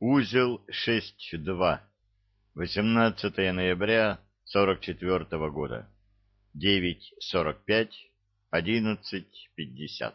Узел 6.2. 18 ноября 44 года. 9:45, 11:50.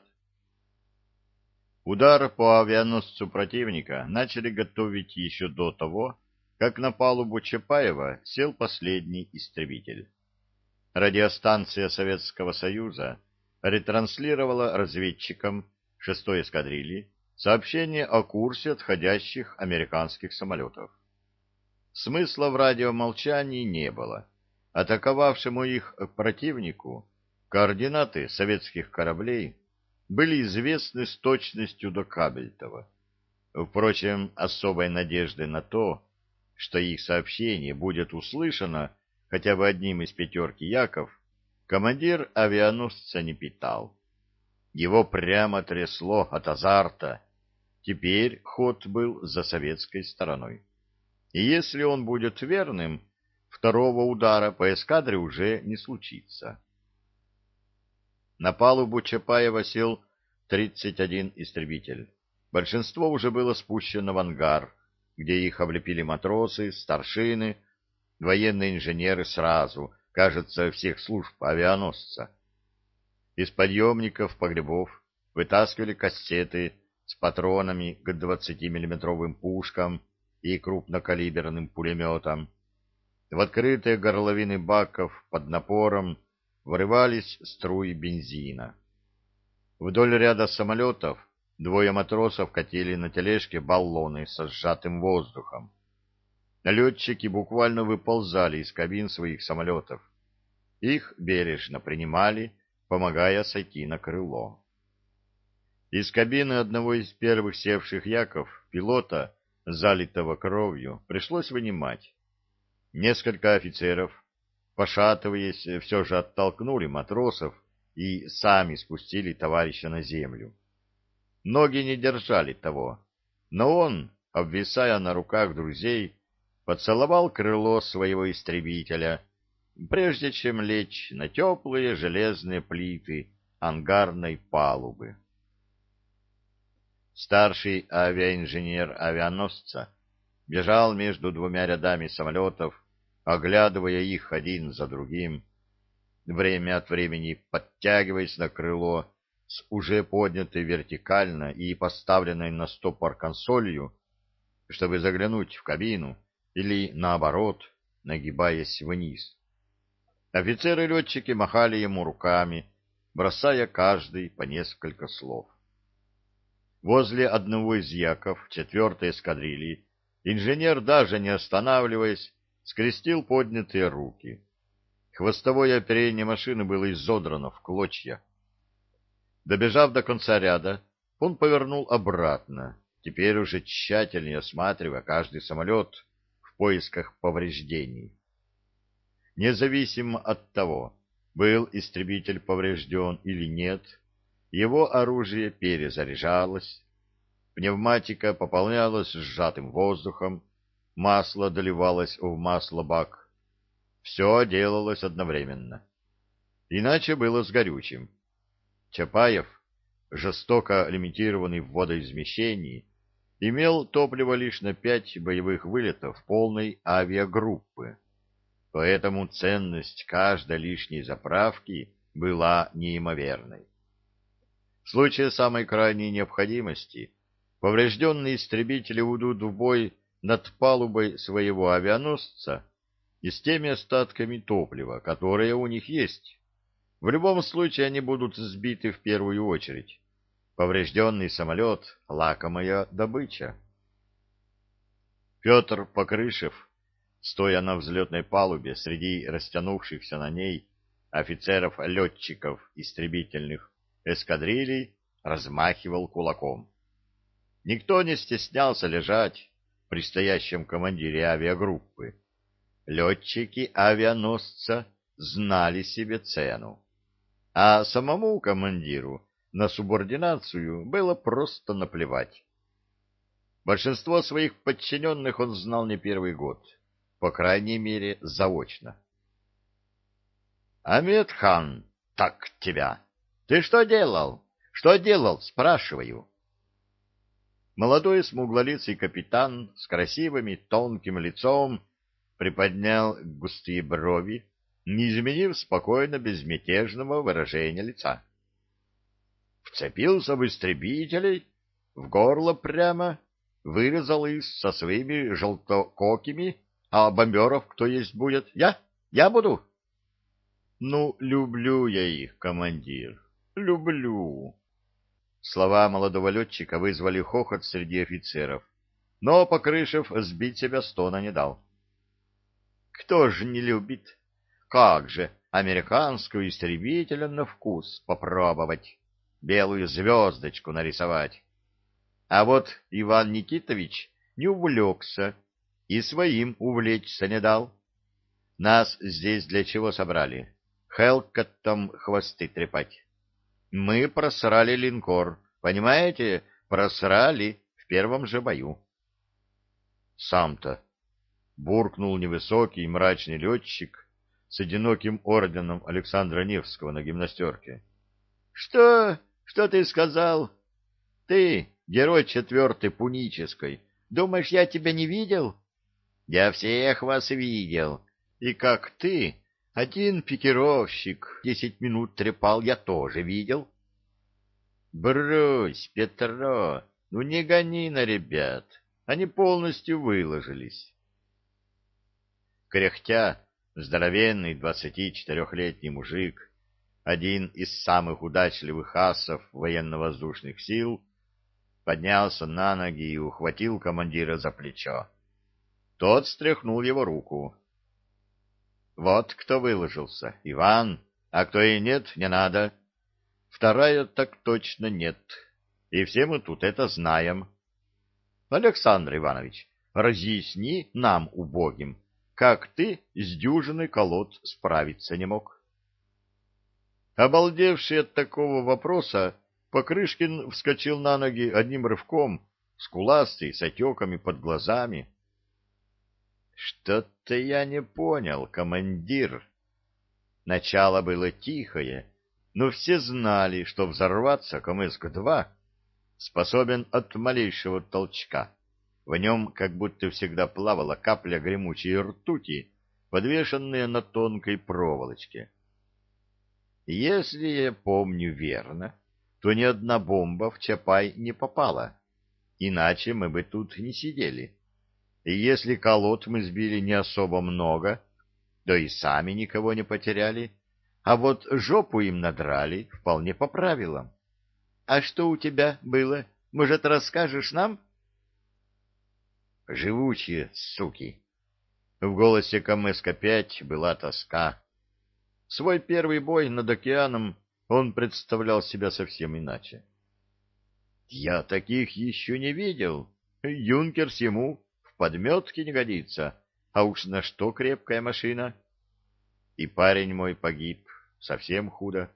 Удар по авианосцу противника начали готовить еще до того, как на палубу Чапаева сел последний истребитель. Радиостанция Советского Союза ретранслировала разведчикам 6-й эскадрильи сообщение о курсе отходящих американских самолетов. Смысла в радиомолчании не было. Атаковавшему их противнику координаты советских кораблей были известны с точностью до кабельтова. Впрочем, особой надежды на то, что их сообщение будет услышано хотя бы одним из пятерки яков, командир авианосца не питал. Его прямо трясло от азарта. Теперь ход был за советской стороной. И если он будет верным, второго удара по эскадре уже не случится. На палубу Чапаева сел 31 истребитель. Большинство уже было спущено в ангар, где их облепили матросы, старшины, военные инженеры сразу, кажется, всех служб авианосца. Из подъемников погребов вытаскивали кассеты с патронами к 20-миллиметровым пушкам и крупнокалиберным пулеметам. В открытые горловины баков под напором вырывались струи бензина. Вдоль ряда самолетов двое матросов катили на тележке баллоны со сжатым воздухом. Летчики буквально выползали из кабин своих самолетов. Их бережно принимали, помогая сойти на крыло. Из кабины одного из первых севших яков, пилота, залитого кровью, пришлось вынимать. Несколько офицеров, пошатываясь, все же оттолкнули матросов и сами спустили товарища на землю. Ноги не держали того, но он, обвисая на руках друзей, поцеловал крыло своего истребителя, прежде чем лечь на теплые железные плиты ангарной палубы. Старший авиаинженер авианосца бежал между двумя рядами самолетов, оглядывая их один за другим, время от времени подтягиваясь на крыло с уже поднятой вертикально и поставленной на стопор консолью, чтобы заглянуть в кабину или, наоборот, нагибаясь вниз. Офицеры-летчики махали ему руками, бросая каждый по несколько слов. Возле одного из яков 4-й эскадрильи инженер, даже не останавливаясь, скрестил поднятые руки. Хвостовое оперение машины было изодрано в клочья. Добежав до конца ряда, он повернул обратно, теперь уже тщательнее осматривая каждый самолет в поисках повреждений. Независимо от того, был истребитель поврежден или нет, его оружие перезаряжалось, пневматика пополнялась сжатым воздухом, масло доливалось в маслобак. Все делалось одновременно. Иначе было с горючим. Чапаев, жестоко лимитированный в водоизмещении, имел топливо лишь на 5 боевых вылетов полной авиагруппы, поэтому ценность каждой лишней заправки была неимоверной. В случае самой крайней необходимости поврежденные истребители уйдут в бой над палубой своего авианосца и с теми остатками топлива, которые у них есть. В любом случае они будут сбиты в первую очередь. Поврежденный самолет — лакомая добыча. Петр Покрышев, стоя на взлетной палубе среди растянувшихся на ней офицеров-летчиков истребительных эскадрилей, размахивал кулаком. Никто не стеснялся лежать при стоящем командире авиагруппы. Летчики авианосца знали себе цену, а самому командиру на субординацию было просто наплевать. Большинство своих подчиненных он знал не первый год, по крайней мере, заочно. «Амедхан, так тебя! Ты что делал? Что делал, спрашиваю?» молодой смуглолицый капитан с красивым и тонким лицом приподнял густые брови, не изменив спокойно безмятежного выражения лица. Вцепился в истребителей, в горло прямо, вырезал их со своими желтококими, а бомберов кто есть будет? Я буду. Ну, люблю я их, командир, люблю. Слова молодого летчика вызвали хохот среди офицеров, но Покрышев сбить себя с тона не дал. Кто же не любит? Как же американского истребителя на вкус попробовать, белую звездочку нарисовать. А вот Иван Никитович не увлекся и своим увлечься не дал. Нас здесь для чего собрали? Хелкоттом хвосты трепать. Мы просрали линкор, понимаете? Просрали в первом же бою. Сам-то буркнул невысокий мрачный летчик с одиноким орденом Александра Невского на гимнастерке. — Что? Что ты сказал? Ты, герой 4-й Пунической, думаешь, я тебя не видел? Я всех вас видел. И как ты, один пикировщик 10 минут трепал, я тоже видел. Брось, Петро, ну не гони на ребят, они полностью выложились. Кряхтя, здоровенный 24-летний мужик, один из самых удачливых асов военно-воздушных сил, поднялся на ноги и ухватил командира за плечо. Тот стряхнул его руку. Вот кто выложился, Иван, а кто и нет, не надо. Вторая так точно нет, и все мы тут это знаем. Александр Иванович, разъясни нам, убогим, как ты с дюжиной колод справиться не мог. Обалдевший от такого вопроса, Покрышкин вскочил на ноги одним рывком, скуластый, с отеками под глазами. — Что-то я не понял, командир. Начало было тихое, но все знали, что взорваться КМСК-2 способен от малейшего толчка. В нем как будто всегда плавала капля гремучей ртути, подвешенная на тонкой проволочке. Если я помню верно, то ни одна бомба в Чапай не попала, иначе мы бы тут не сидели. И если колод мы сбили не особо много, да и сами никого не потеряли, а вот жопу им надрали вполне по правилам. А что у тебя было? Может, расскажешь нам? Живучие суки! В голосе КМСК-5 была тоска. Свой первый бой над океаном он представлял себя совсем иначе. Я таких еще не видел. Юнкерс ему в подметке не годится, а уж на что крепкая машина. И парень мой погиб, совсем худо.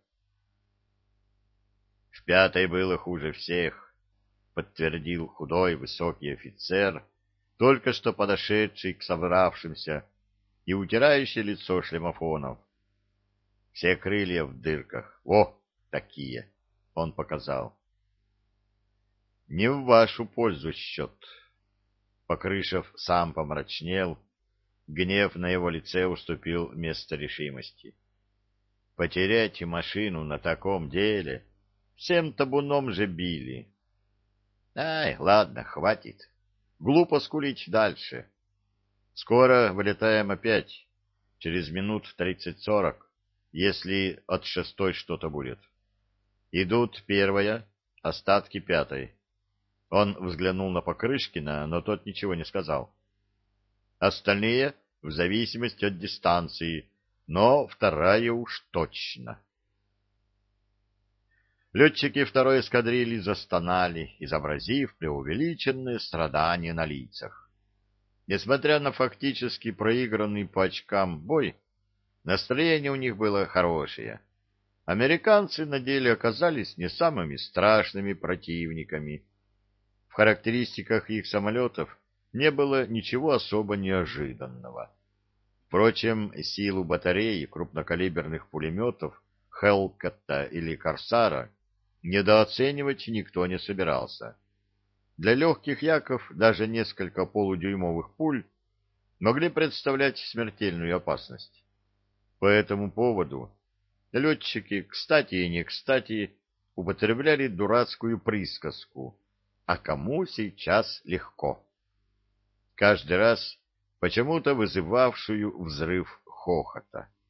В 5-й было хуже всех, подтвердил худой высокий офицер, только что подошедший к собравшимся и утирающий лицо шлемофонов. Все крылья в дырках. О, такие! Он показал. Не в вашу пользу счет. Покрышев сам помрачнел. Гнев на его лице уступил место решимости. Потерять машину на таком деле всем табуном же били. Ай, ладно, хватит. Глупо скулить дальше. Скоро вылетаем опять. Через минут 30-40, если от 6-й что-то будет. Идут 1-я, остатки 5-й. Он взглянул на Покрышкина, но тот ничего не сказал. Остальные в зависимости от дистанции, но 2-я уж точно. Летчики 2-й эскадрильи застонали, изобразив преувеличенные страдания на лицах. Несмотря на фактически проигранный по очкам бой, настроение у них было хорошее. Американцы на деле оказались не самыми страшными противниками. В характеристиках их самолетов не было ничего особо неожиданного. Впрочем, силу батареи крупнокалиберных пулеметов Хелкотта или Корсара недооценивать никто не собирался. Для легких яков даже несколько полудюймовых пуль могли представлять смертельную опасность. По этому поводу летчики, кстати и не кстати, употребляли дурацкую присказку «А кому сейчас легко?», каждый раз почему-то вызывавшую взрыв хохота.